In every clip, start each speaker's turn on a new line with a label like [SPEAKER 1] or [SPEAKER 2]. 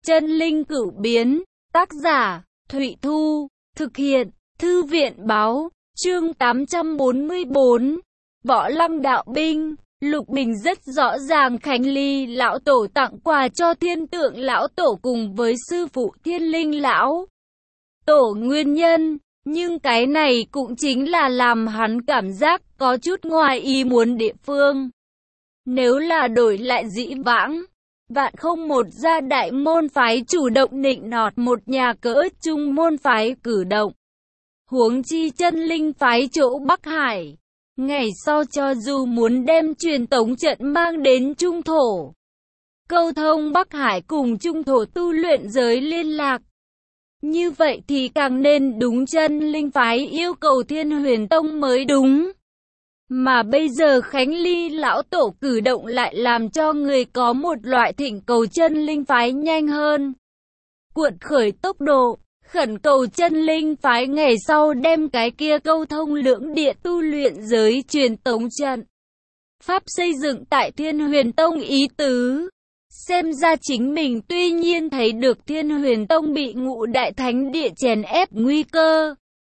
[SPEAKER 1] Chân linh cửu biến, tác giả, Thụy Thu, thực hiện, Thư viện báo, chương 844, Võ Lăng đạo binh. Lục Bình rất rõ ràng Khánh Ly lão tổ tặng quà cho Thiên Tượng lão tổ cùng với sư phụ Thiên Linh lão tổ nguyên nhân, nhưng cái này cũng chính là làm hắn cảm giác có chút ngoài ý muốn địa phương. Nếu là đổi lại dĩ vãng, vạn không một gia đại môn phái chủ động nịnh nọt một nhà cỡ trung môn phái cử động. Huống chi chân linh phái chỗ Bắc Hải, ngày sau cho dù muốn đem truyền tống trận mang đến trung thổ, câu thông Bắc Hải cùng trung thổ tu luyện giới liên lạc, như vậy thì càng nên đúng chân linh phái yêu cầu Thiên Huyền Tông mới đúng. Mà bây giờ Khánh Ly lão tổ cử động lại làm cho người có một loại thỉnh cầu chân linh phái nhanh hơn cuộn khởi tốc độ, khẩn cầu chân linh phái ngày sau đem cái kia câu thông lưỡng địa tu luyện giới truyền tống trận pháp xây dựng tại Thiên Huyền Tông ý tứ. Xem ra chính mình tuy nhiên thấy được Thiên Huyền Tông bị Ngũ Đại Thánh Địa chèn ép nguy cơ,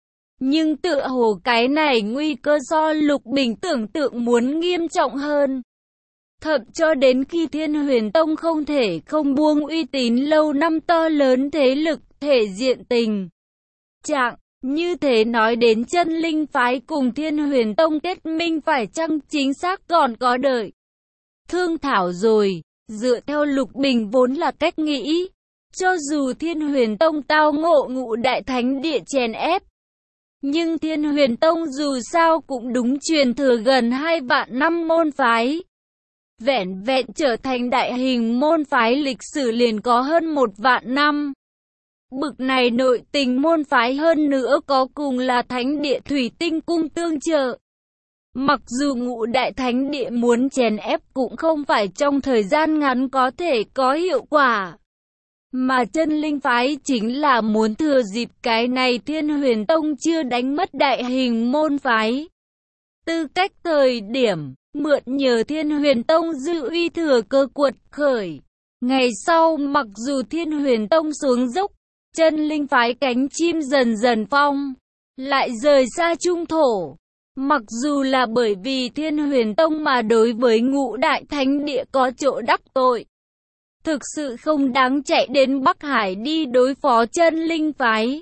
[SPEAKER 1] nhưng tựa hồ cái này nguy cơ do Lục Bình tưởng tượng muốn nghiêm trọng hơn. Thậm cho đến khi Thiên Huyền Tông không thể không buông uy tín lâu năm to lớn thế lực, thể diện tình trạng, như thế nói đến chân linh phái cùng Thiên Huyền Tông kết minh phải chăng chính xác còn có đợi thương thảo rồi. Dựa theo Lục Bình vốn là cách nghĩ, cho dù Thiên Huyền Tông tao ngộ Ngũ Đại Thánh Địa chèn ép, nhưng Thiên Huyền Tông dù sao cũng đúng truyền thừa gần 2 vạn năm môn phái. Vẹn vẹn trở thành đại hình môn phái lịch sử liền có hơn 1 vạn năm. Bực này nội tình môn phái hơn nữa có cùng là Thánh Địa Thủy Tinh Cung tương trợ. Mặc dù Ngũ Đại Thánh Địa muốn chèn ép cũng không phải trong thời gian ngắn có thể có hiệu quả. Mà chân linh phái chính là muốn thừa dịp cái này Thiên Huyền Tông chưa đánh mất đại hình môn phái tư cách thời điểm, mượn nhờ Thiên Huyền Tông dư uy thừa cơ cuột khởi. Ngày sau mặc dù Thiên Huyền Tông xuống dốc, chân linh phái cánh chim dần dần phong, lại rời xa trung thổ. Mặc dù là bởi vì Thiên Huyền Tông mà đối với Ngũ Đại Thánh Địa có chỗ đắc tội, thực sự không đáng chạy đến Bắc Hải đi đối phó chân linh phái.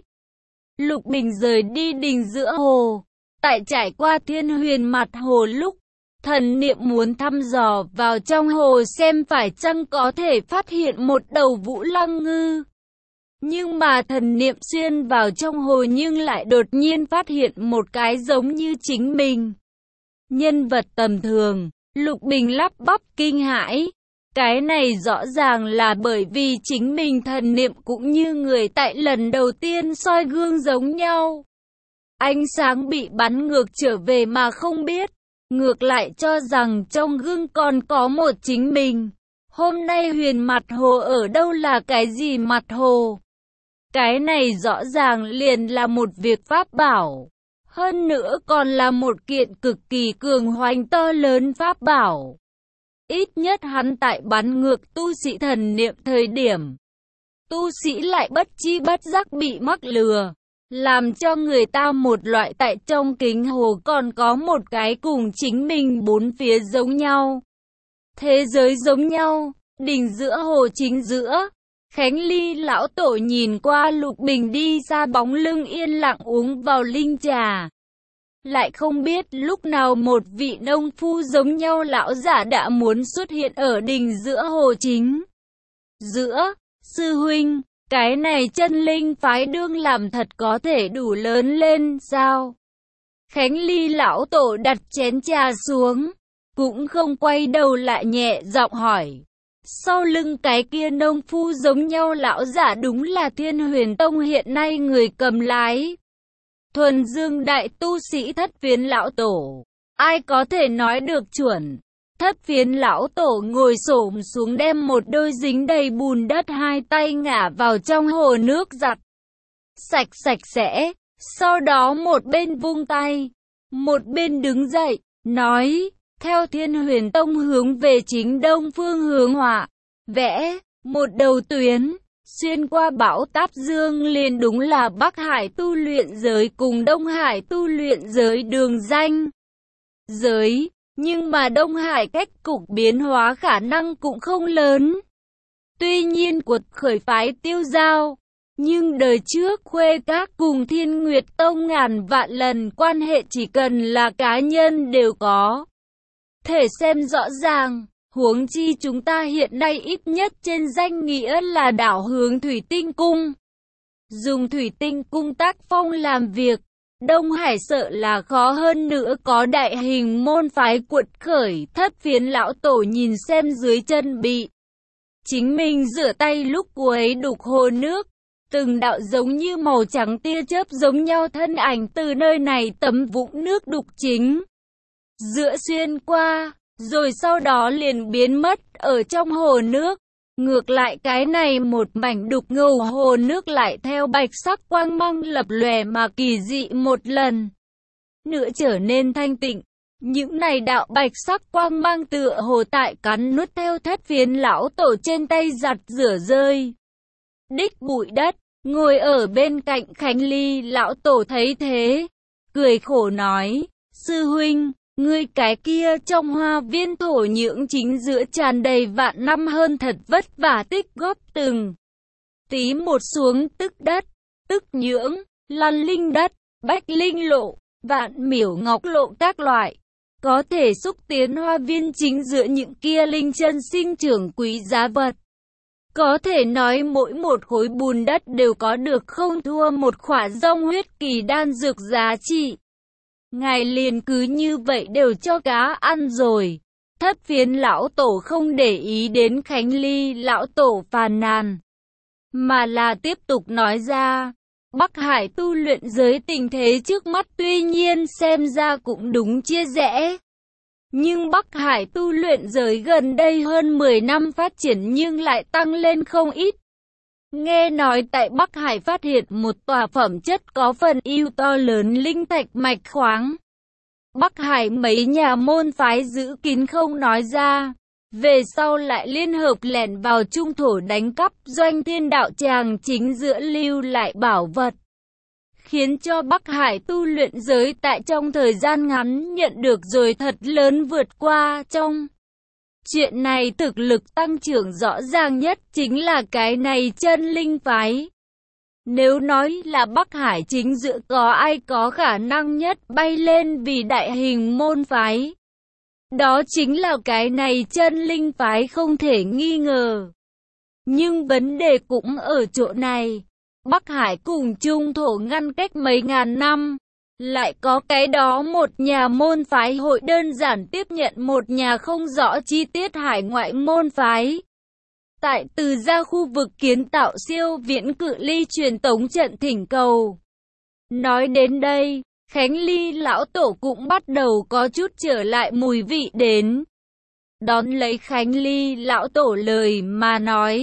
[SPEAKER 1] Lục Bình rời đi đình giữa hồ, tại trải qua Thiên Huyền mặt hồ lúc, thần niệm muốn thăm dò vào trong hồ xem phải chăng có thể phát hiện một đầu Vũ Lăng ngư. Nhưng mà thần niệm xuyên vào trong hồ nhưng lại đột nhiên phát hiện một cái giống như chính mình. Nhân vật tầm thường, Lục Bình lắp bắp kinh hãi. Cái này rõ ràng là bởi vì chính mình thần niệm cũng như người tại lần đầu tiên soi gương giống nhau. Ánh sáng bị bắn ngược trở về mà không biết, ngược lại cho rằng trong gương còn có một chính mình. Hôm nay huyền mặt hồ ở đâu là cái gì mặt hồ? Cái này rõ ràng liền là một việc pháp bảo. Hơn nữa còn là một kiện cực kỳ cường hoành to lớn pháp bảo. Ít nhất hắn tại bắn ngược tu sĩ thần niệm thời điểm, tu sĩ lại bất chi bất giác bị mắc lừa, làm cho người ta một loại tại trong kính hồ còn có một cái cùng chính mình bốn phía giống nhau. Thế giới giống nhau, đỉnh giữa hồ chính giữa. Khánh Ly lão tổ nhìn qua Lục Bình đi ra bóng lưng yên lặng uống vào linh trà. Lại không biết lúc nào một vị nông phu giống nhau lão giả đã muốn xuất hiện ở đỉnh giữa hồ chính giữa. Sư huynh, cái này chân linh phái đương làm thật có thể đủ lớn lên sao? Khánh Ly lão tổ đặt chén trà xuống, cũng không quay đầu lại nhẹ giọng hỏi. Sau lưng cái kia nông phu giống nhau lão giả đúng là Thiên Huyền Tông hiện nay người cầm lái. Thuần Dương đại tu sĩ Thất Phiến lão tổ. Ai có thể nói được chuẩn? Thất Phiến lão tổ ngồi xổm xuống đem một đôi dính đầy bùn đất hai tay ngả vào trong hồ nước giặt sạch sẽ. Sau đó một bên vung tay, một bên đứng dậy, nói. Theo Thiên Huyền Tông hướng về chính đông phương hướng họa, vẽ một đầu tuyến, xuyên qua bão táp dương liền đúng là Bắc Hải tu luyện giới cùng Đông Hải tu luyện giới đường ranh giới, nhưng mà Đông Hải cách cục biến hóa khả năng cũng không lớn. Tuy nhiên cuột khởi phái Tiêu Giao, nhưng đời trước Khuê Các cùng Thiên Nguyệt Tông ngàn vạn lần quan hệ chỉ cần là cá nhân đều có thể xem rõ ràng. Huống chi chúng ta hiện nay ít nhất trên danh nghĩa là đảo hướng Thủy Tinh Cung. Dùng Thủy Tinh Cung tác phong làm việc, Đông Hải sợ là khó hơn nữa có đại hình môn phái cuột khởi. Thất Phiến lão tổ nhìn xem dưới chân bị chính mình rửa tay lúc cuối đục hồ nước. Từng đạo giống như màu trắng tia chớp giống nhau thân ảnh từ nơi này tấm vũng nước đục chính giữa xuyên qua, rồi sau đó liền biến mất ở trong hồ nước. Ngược lại cái này một mảnh đục ngầu hồ nước lại theo bạch sắc quang mang lập lòe mà kỳ dị một lần nữa trở nên thanh tịnh. Những này đạo bạch sắc quang mang tựa hồ tại cắn nuốt theo Thất Phiến lão tổ trên tay giặt rửa rơi đích bụi đất. Ngồi ở bên cạnh Khánh Ly lão tổ thấy thế, cười khổ nói, sư huynh, ngươi cái kia trong hoa viên thổ nhưỡng chính giữa tràn đầy vạn năm hơn thật vất vả tích góp từng tí một xuống tức đất, tức nhưỡng, lăn linh đất, bách linh lộ, vạn miểu ngọc lộ các loại, có thể xúc tiến hoa viên chính giữa những kia linh chân sinh trưởng quý giá vật. Có thể nói mỗi một khối bùn đất đều có được không thua một khỏa rong huyết kỳ đan dược giá trị. Ngài liền cứ như vậy đều cho cá ăn rồi. Thất Phiến lão tổ không để ý đến Khánh Ly lão tổ phàn nàn, mà là tiếp tục nói ra, Bắc Hải tu luyện giới tình thế trước mắt tuy nhiên xem ra cũng đúng chia rẽ. Nhưng Bắc Hải tu luyện giới gần đây hơn 10 năm phát triển nhưng lại tăng lên không ít. Nghe nói tại Bắc Hải phát hiện một tòa phẩm chất có phần ưu to lớn linh thạch mạch khoáng. Bắc Hải mấy nhà môn phái giữ kín không nói ra, về sau lại liên hợp lẻn vào trung thổ đánh cắp Doanh Thiên đạo tràng chính giữa lưu lại bảo vật, khiến cho Bắc Hải tu luyện giới tại trong thời gian ngắn nhận được rồi thật lớn vượt qua. Trong chuyện này thực lực tăng trưởng rõ ràng nhất chính là cái này chân linh phái. Nếu nói là Bắc Hải chính giữa có ai có khả năng nhất bay lên vì đại hình môn phái, đó chính là cái này chân linh phái không thể nghi ngờ. Nhưng vấn đề cũng ở chỗ này. Bắc Hải cùng Trung thổ ngăn cách mấy ngàn năm, lại có cái đó một nhà môn phái hội đơn giản tiếp nhận một nhà không rõ chi tiết hải ngoại môn phái. Tại từ ra khu vực kiến tạo siêu viễn cự ly truyền tống trận thỉnh cầu. Nói đến đây, Khánh Ly lão tổ cũng bắt đầu có chút trở lại mùi vị đến. Đón lấy Khánh Ly lão tổ lời mà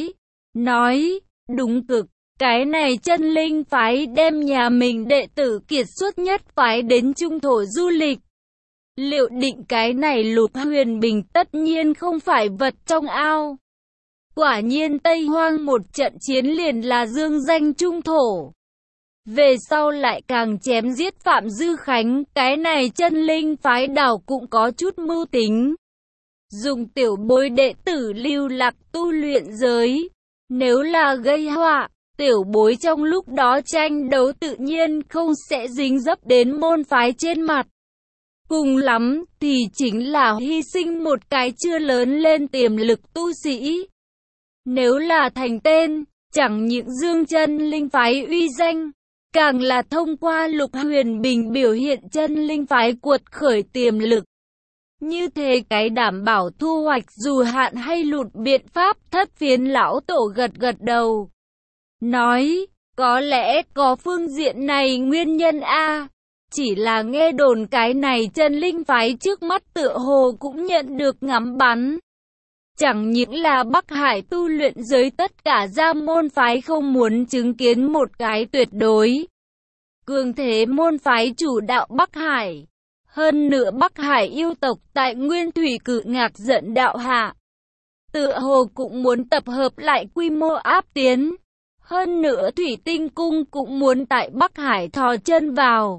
[SPEAKER 1] nói, đúng cực. Cái này chân linh phái đem nhà mình đệ tử kiệt xuất nhất phái đến trung thổ du lịch. Liệu định cái này Lục Huyền Bình tất nhiên không phải vật trong ao. Quả nhiên Tây Hoang một trận chiến liền là dương danh trung thổ. Về sau lại càng chém giết Phạm Dư Khánh, cái này chân linh phái đảo cũng có chút mưu tính. Dùng tiểu bối đệ tử lưu lạc tu luyện giới, nếu là gây họa, tiểu bối trong lúc đó tranh đấu tự nhiên không sẽ dính dấp đến môn phái trên mặt. Cùng lắm thì chính là hy sinh một cái chưa lớn lên tiềm lực tu sĩ. Nếu là thành tên, chẳng những dương chân linh phái uy danh, càng là thông qua Lục Huyền Bình biểu hiện chân linh phái cuột khởi tiềm lực. Như thế cái đảm bảo thu hoạch dù hạn hay lụt biện pháp. Thất Phiến lão tổ gật gật đầu. Nói, có lẽ có phương diện này nguyên nhân a. Chỉ là nghe đồn cái này chân linh phái trước mắt tựa hồ cũng nhận được ngắm bắn. Chẳng những là Bắc Hải tu luyện giới tất cả gia môn phái không muốn chứng kiến một cái tuyệt đối cường thế môn phái chủ đạo Bắc Hải. Hơn nữa Bắc Hải yêu tộc tại Nguyên Thủy Cự Ngạc Giận đạo hạ, tựa hồ cũng muốn tập hợp lại quy mô áp tiến. Hơn nữa Thủy Tinh Cung cũng muốn tại Bắc Hải thò chân vào.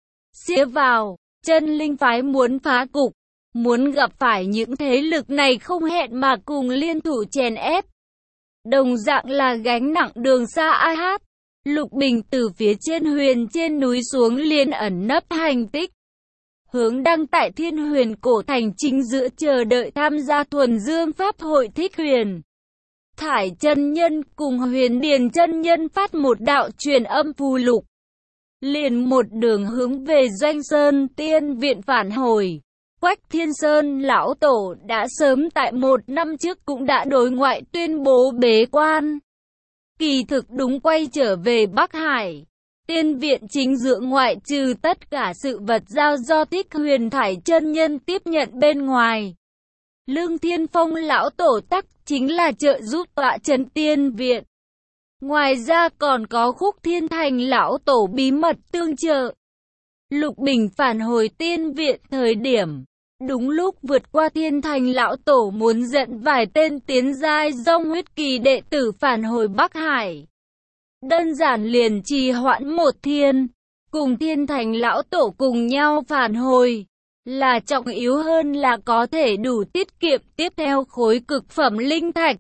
[SPEAKER 1] Xía vào, chân linh phái muốn phá cục, muốn gặp phải những thế lực này không hẹn mà cùng liên thủ chèn ép. Đồng dạng là gánh nặng đường xa ai hát. Lục Bình từ phía trên huyền trên núi xuống liền ẩn nấp hành tích. Hướng đăng tại Thiên Huyền Cổ Thành chính giữa chờ đợi tham gia thuần dương pháp hội Thích Huyền. Thải chân nhân cùng Huyền Điền chân nhân phát một đạo truyền âm phù lục. Liền một đường hướng về Doanh Sơn Tiên Viện phản hồi. Quách Thiên Sơn lão tổ đã sớm tại 1 năm trước cũng đã đối ngoại tuyên bố bế quan. Kỳ thực đúng quay trở về Bắc Hải. Tiên viện chính giữa ngoại trừ tất cả sự vật giao do Thích Huyền Thải chân nhân tiếp nhận bên ngoài. Lương Thiên Phong lão tổ tắc chính là trợ giúp tọa trấn tiên viện. Ngoài ra còn có Khúc Thiên Thành lão tổ bí mật tương trợ. Lục Bình phản hồi tiên viện thời điểm. Đúng lúc vượt qua Thiên Thành lão tổ muốn dẫn vài tên tiến giai dòng huyết kỳ đệ tử phản hồi Bắc Hải. Đơn giản liền trì hoãn 1 thiên, cùng Thiên Thành lão tổ cùng nhau phản hồi, là trọng yếu hơn là có thể đủ tiết kiệm tiếp theo khối cực phẩm linh thạch.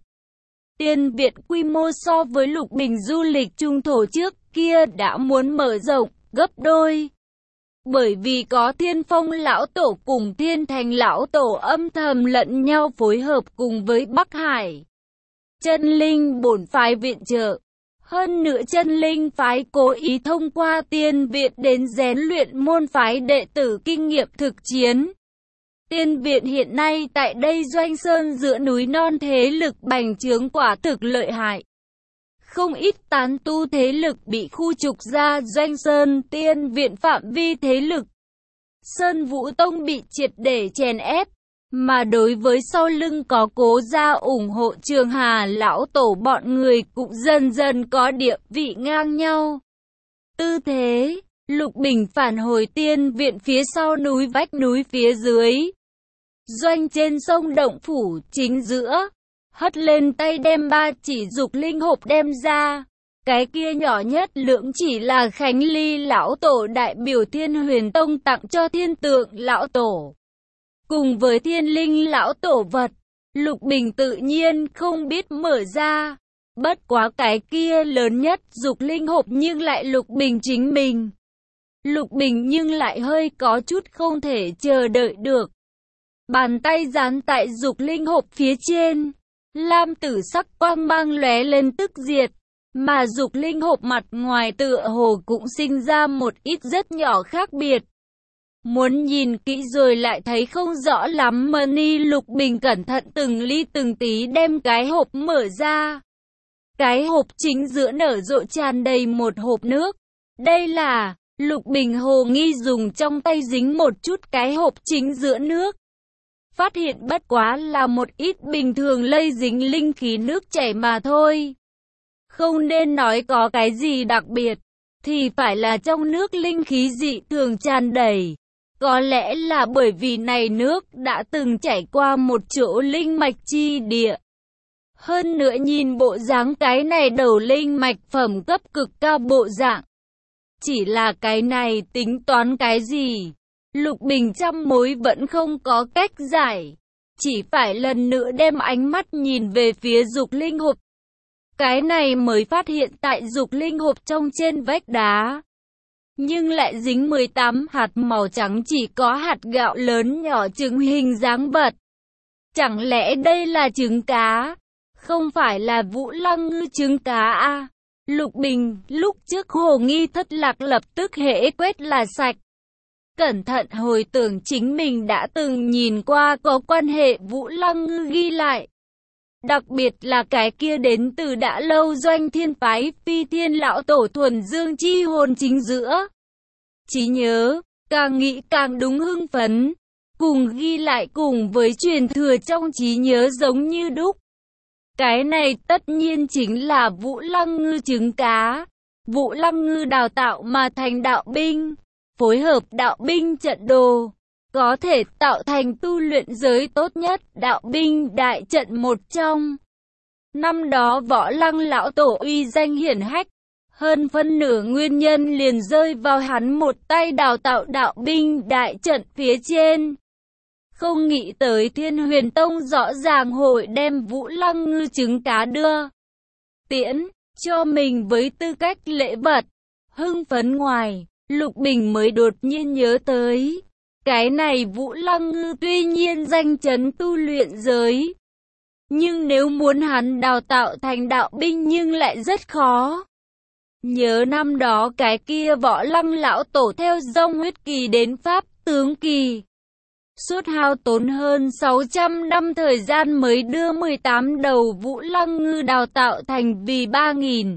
[SPEAKER 1] Tiên viện quy mô so với Lục Bình du lịch trung thổ trước kia đã muốn mở rộng gấp đôi. Bởi vì có Thiên Phong lão tổ cùng Thiên Thành lão tổ âm thầm lẫn nhau phối hợp cùng với Bắc Hải. Chân linh bổn phái viện trợ. Hơn nữa chân linh phái cố ý thông qua tiên viện đến rèn luyện môn phái đệ tử kinh nghiệm thực chiến. Tiên viện hiện nay tại đây Doanh Sơn giữa núi non thế lực bành trướng quả thực lợi hại. Không ít tán tu thế lực bị khu trục ra Doanh Sơn tiên viện phạm vi thế lực. Sơn Vũ Tông bị triệt để chèn ép. Mà đối với sau lưng có Cố gia ủng hộ Trường Hà lão tổ bọn người cũng dần dần có địa vị ngang nhau. Tư thế, Lục Bình phản hồi tiên viện phía sau núi vách núi phía dưới. Doanh trên sông Động Phủ chính giữa, hất lên tay đem 3 chỉ dục linh hộp đem ra. Cái kia nhỏ nhất lượng chỉ là Khánh Ly lão tổ đại biểu Thiên Huyền Tông tặng cho Thiên Tượng lão tổ. Cùng với Thiên Linh lão tổ vật, Lục Bình tự nhiên không biết mở ra. Bất quá cái kia lớn nhất dục linh hộp nhưng lại Lục Bình chính mình. Lục Bình nhưng lại hơi có chút không thể chờ đợi được. Bàn tay dán tại dục linh hộp phía trên. Lam tử sắc quang mang lóe lên tức diệt. Mà dục linh hộp mặt ngoài tựa hồ cũng sinh ra một ít rất nhỏ khác biệt. Muốn nhìn kỹ rồi lại thấy không rõ lắm mà ni Lục Bình cẩn thận từng ly từng tí đem cái hộp mở ra. Cái hộp chính giữa nở rộ tràn đầy một hộp nước. Đây là, Lục Bình hồ nghi dùng trong tay dính một chút cái hộp chính giữa nước. Phát hiện bất quá là một ít bình thường lây dính linh khí nước chảy mà thôi. Không nên nói có cái gì đặc biệt, thì phải là trong nước linh khí dị thường tràn đầy. Có lẽ là bởi vì này nước đã từng chảy qua một chỗ linh mạch chi địa. Hơn nữa nhìn bộ dáng cái này đầu linh mạch phẩm cấp cực cao bộ dạng. Chỉ là cái này tính toán cái gì? Lục Bình trăm mối vẫn không có cách giải. Chỉ phải lần nữa đem ánh mắt nhìn về phía dục linh hộp. Cái này mới phát hiện tại dục linh hộp trong trên vách đá. Nhưng lại dính 18 hạt màu trắng chỉ có hạt gạo lớn nhỏ trứng hình dáng vật. Chẳng lẽ đây là trứng cá? Không phải là Vũ Lăng Ngư trứng cá à? Lục Bình lúc trước hồ nghi thất lạc lập tức hễ quét là sạch. Cẩn thận hồi tưởng chính mình đã từng nhìn qua có quan hệ Vũ Lăng Ngư ghi lại. Đặc biệt là cái kia đến từ đã lâu Doanh Thiên phái Phi Thiên lão tổ thuần dương chi hồn chính giữa. Trí nhớ, càng nghĩ càng đúng hưng phấn, cùng ghi lại cùng với truyền thừa trong trí nhớ giống như đúc. Cái này tất nhiên chính là Vũ Lăng Ngư trứng cá. Vũ Lăng Ngư đào tạo mà thành đạo binh, phối hợp đạo binh trận đồ, có thể tạo thành tu luyện giới tốt nhất đạo binh đại trận một trong. Năm đó Võ Lăng lão tổ uy danh hiển hách, hơn phân nửa nguyên nhân liền rơi vào hắn một tay đào tạo đạo binh đại trận phía trên. Không nghĩ tới Thiên Huyền Tông rõ ràng hội đem Vũ Lăng Ngư trứng cá đưa tiễn cho mình với tư cách lễ vật. Hưng phấn ngoài, Lục Bình mới đột nhiên nhớ tới, cái này Vũ Lăng Ngư tuy nhiên danh chấn tu luyện giới, nhưng nếu muốn hắn đào tạo thành đạo binh nhưng lại rất khó. Nhớ năm đó cái kia Võ Lăng lão tổ theo dông huyết kỳ đến Pháp tướng kỳ, suốt hao tốn hơn 600 năm thời gian mới đưa 18 đầu Vũ Lăng Ngư đào tạo thành vì 3.000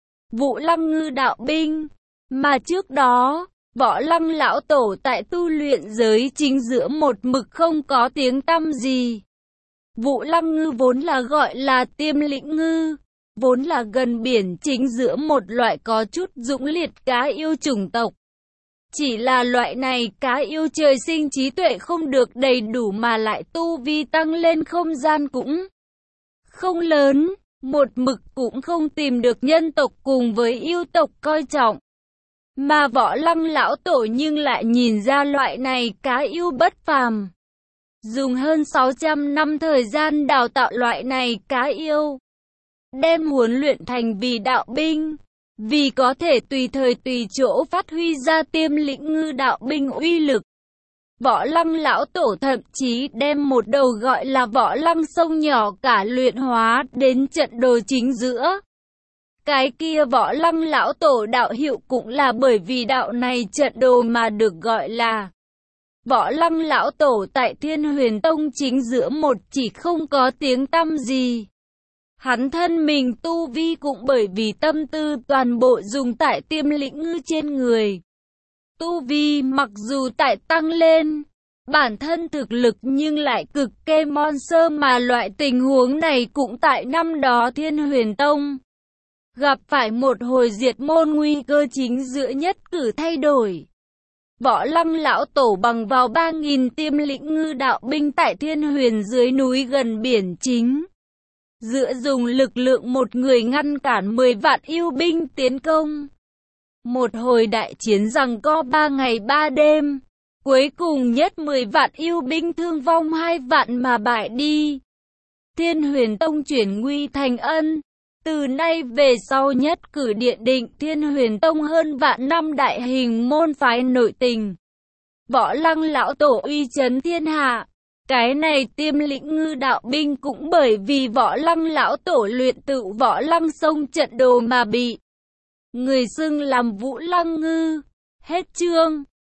[SPEAKER 1] Vũ Lăng Ngư đạo binh. Mà trước đó, Võ Lăng lão tổ tại tu luyện giới chính giữa một mực không có tiếng tăm gì. Vũ Lăng Ngư vốn là gọi là Tiêm Lĩnh Ngư, vốn là gần biển chính giữa một loại có chút dũng liệt cá yêu chủng tộc. Chỉ là loại này cá yêu trời sinh trí tuệ không được đầy đủ mà lại tu vi tăng lên không gian cũng không lớn, một mực cũng không tìm được nhân tộc cùng với yêu tộc coi trọng. Mà Võ Lăng lão tổ nhưng lại nhìn ra loại này cá yêu bất phàm. Dùng hơn 600 năm thời gian đào tạo loại này cá yêu, đem huấn luyện thành vì đạo binh, vì có thể tùy thời tùy chỗ phát huy ra Tiêm Lĩnh Ngư đạo binh uy lực. Võ Lăng lão tổ thậm chí đem một đầu gọi là Võ Lăng sông nhỏ cả luyện hóa đến trận đồ chính giữa. Cái kia Võ Lăng lão tổ đạo hiệu cũng là bởi vì đạo này trận đồ mà được gọi là Võ Lăng lão tổ tại Thiên Huyền Tông chính giữa một chỉ không có tiếng tăm gì. Hắn thân mình tu vi cũng bởi vì tâm tư toàn bộ dùng tại Tiêm Lĩnh Ngư trên người. Tu vi mặc dù tại tăng lên, bản thân thực lực nhưng lại cực kê mon sơ, mà loại tình huống này cũng tại năm đó Thiên Huyền Tông gặp phải một hồi diệt môn nguy cơ chính giữa nhất cử thay đổi. Võ Lăng lão tổ bằng vào 3.000 Tiêm Lĩnh Ngư đạo binh tại Thiên Huyền dưới núi gần biển chính giữa dùng lực lượng một người ngăn cản 10 vạn yêu binh tiến công. Một hồi đại chiến giằng co 3 ngày 3 đêm, cuối cùng nhất 10 vạn yêu binh thương vong 2 vạn mà bại đi. Thiên Huyền Tông chuyển nguy thành ân. Từ nay về sau nhất cử điện định Thiên Huyền Tông hơn vạn năm đại hình môn phái nội tình. Võ Lăng lão tổ uy chấn thiên hạ. Cái này Tiêm Lĩnh Ngư đạo binh cũng bởi vì Võ Lăng lão tổ luyện tự Võ Lăng sông trận đồ mà bị người xưng làm Vũ Lăng Ngư. Hết chương.